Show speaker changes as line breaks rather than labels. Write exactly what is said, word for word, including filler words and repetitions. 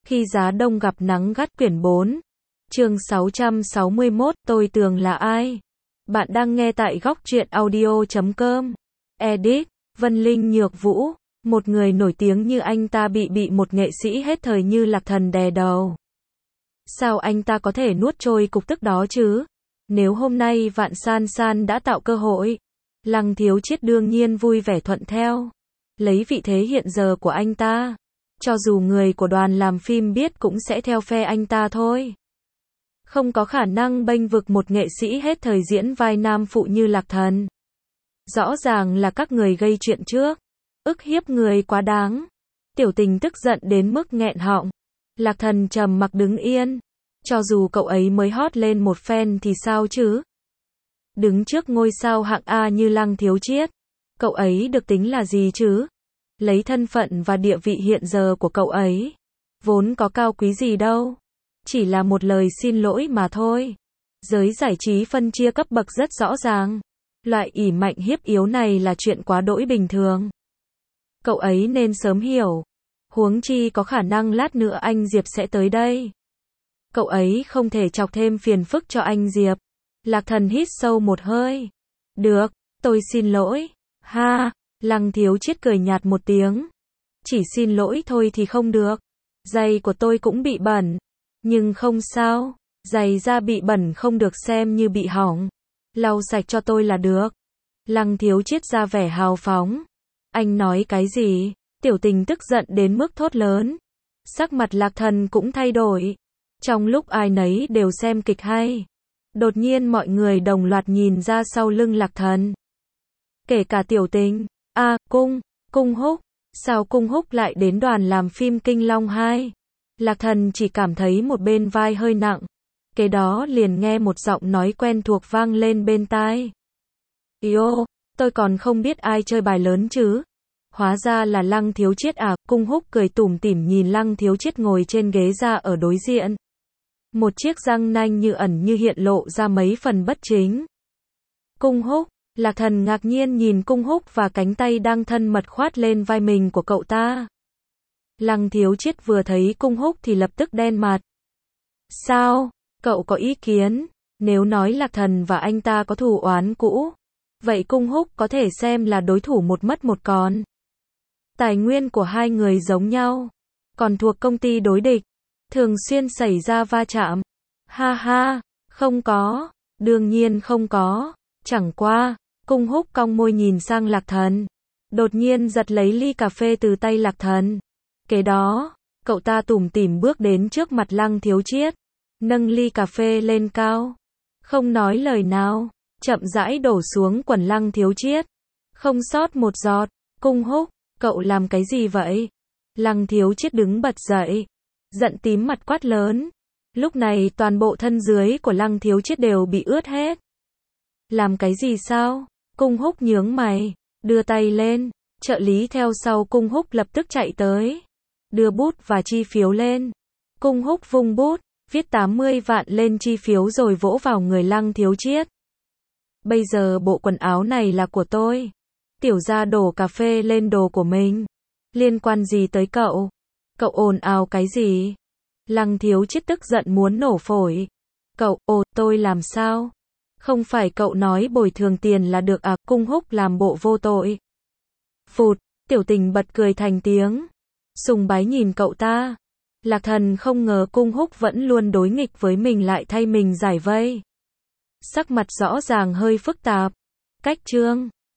Khi giá đông gặp nắng gắt quyển bốn. Chương sáu trăm sáu mươi mốt, tôi tưởng là ai? Bạn đang nghe tại góc truyện audio chấm com. Edit, Vân Linh Nhược Vũ, một người nổi tiếng như anh ta bị bị một nghệ sĩ hết thời như Lạc Thần đè đầu. Sao anh ta có thể nuốt trôi cục tức đó chứ? Nếu hôm nay Vạn San San đã tạo cơ hội, Lăng Thiếu Chiết đương nhiên vui vẻ thuận theo. Lấy vị thế hiện giờ của anh ta, cho dù người của đoàn làm phim biết cũng sẽ theo phe anh ta thôi. Không có khả năng bênh vực một nghệ sĩ hết thời diễn vai nam phụ như Lạc Thần. Rõ ràng là các người gây chuyện trước, ức hiếp người quá đáng. Tiểu Tình tức giận đến mức nghẹn họng. Lạc Thần trầm mặc đứng yên. Cho dù cậu ấy mới hot lên một phen thì sao chứ? Đứng trước ngôi sao hạng A như Lăng Thiếu Chiết, cậu ấy được tính là gì chứ? Lấy thân phận và địa vị hiện giờ của cậu ấy, vốn có cao quý gì đâu. Chỉ là một lời xin lỗi mà thôi. Giới giải trí phân chia cấp bậc rất rõ ràng. Loại ỷ mạnh hiếp yếu này là chuyện quá đỗi bình thường. Cậu ấy nên sớm hiểu. Huống chi có khả năng lát nữa anh Diệp sẽ tới đây. Cậu ấy không thể chọc thêm phiền phức cho anh Diệp. Lạc Thần hít sâu một hơi. Được, tôi xin lỗi. Ha, Lăng Thiếu Chiết cười nhạt một tiếng. Chỉ xin lỗi thôi thì không được. Giày của tôi cũng bị bẩn. Nhưng không sao, giày da bị bẩn không được xem như bị hỏng. Lau sạch cho tôi là được. Lăng Thiếu Chiết ra vẻ hào phóng. Anh nói cái gì? Tiểu Tình tức giận đến mức thốt lớn. Sắc mặt Lạc Thần cũng thay đổi. Trong lúc ai nấy đều xem kịch hay, đột nhiên mọi người đồng loạt nhìn ra sau lưng Lạc Thần. Kể cả Tiểu Tình. A, à, Cung, Cung Húc. Sao Cung Húc lại đến đoàn làm phim Kinh Long hai? Lạc Thần chỉ cảm thấy một bên vai hơi nặng. Kế đó liền nghe một giọng nói quen thuộc vang lên bên tai. Yo, tôi còn không biết ai chơi bài lớn chứ. Hóa ra là Lăng Thiếu Chiết à. Cung Húc cười tủm tỉm nhìn Lăng Thiếu Chiết ngồi trên ghế da ở đối diện. Một chiếc răng nanh như ẩn như hiện lộ ra mấy phần bất chính. Cung Húc. Lạc Thần ngạc nhiên nhìn Cung Húc và cánh tay đang thân mật khoát lên vai mình của cậu ta. Lăng Thiếu Chiết vừa thấy Cung Húc thì lập tức đen mặt. Sao? Cậu có ý kiến? Nếu nói Lạc Thần và anh ta có thù oán cũ, vậy Cung Húc có thể xem là đối thủ một mất một còn. Tài nguyên của hai người giống nhau, còn thuộc công ty đối địch, thường xuyên xảy ra va chạm. Ha ha, không có, đương nhiên không có, chẳng qua. Cung Húc cong môi nhìn sang Lạc Thần, đột nhiên giật lấy ly cà phê từ tay Lạc Thần. Kế đó, cậu ta tủm tỉm bước đến trước mặt Lăng Thiếu Chiết, nâng ly cà phê lên cao, không nói lời nào, chậm rãi đổ xuống quần Lăng Thiếu Chiết, không sót một giọt. Cung Húc, cậu làm cái gì vậy? Lăng Thiếu Chiết đứng bật dậy, giận tím mặt quát lớn. Lúc này toàn bộ thân dưới của Lăng Thiếu Chiết đều bị ướt hết. Làm cái gì sao? Cung Húc nhướng mày, đưa tay lên, trợ lý theo sau Cung Húc lập tức chạy tới, đưa bút và chi phiếu lên. Cung Húc vung bút, viết tám mươi vạn lên chi phiếu rồi vỗ vào người Lăng Thiếu Chiết. Bây giờ bộ quần áo này là của tôi. Tiểu gia đổ cà phê lên đồ của mình. Liên quan gì tới cậu? Cậu ồn ào cái gì? Lăng Thiếu Chiết tức giận muốn nổ phổi. Cậu, ồ, tôi làm sao? Không phải cậu nói bồi thường tiền là được à? Cung Húc làm bộ vô tội. Phụt, Tiểu Tình bật cười thành tiếng. Sùng bái nhìn cậu ta. Lạc Thần không ngờ Cung Húc vẫn luôn đối nghịch với mình lại thay mình giải vây. Sắc mặt rõ ràng hơi phức tạp. Cách chương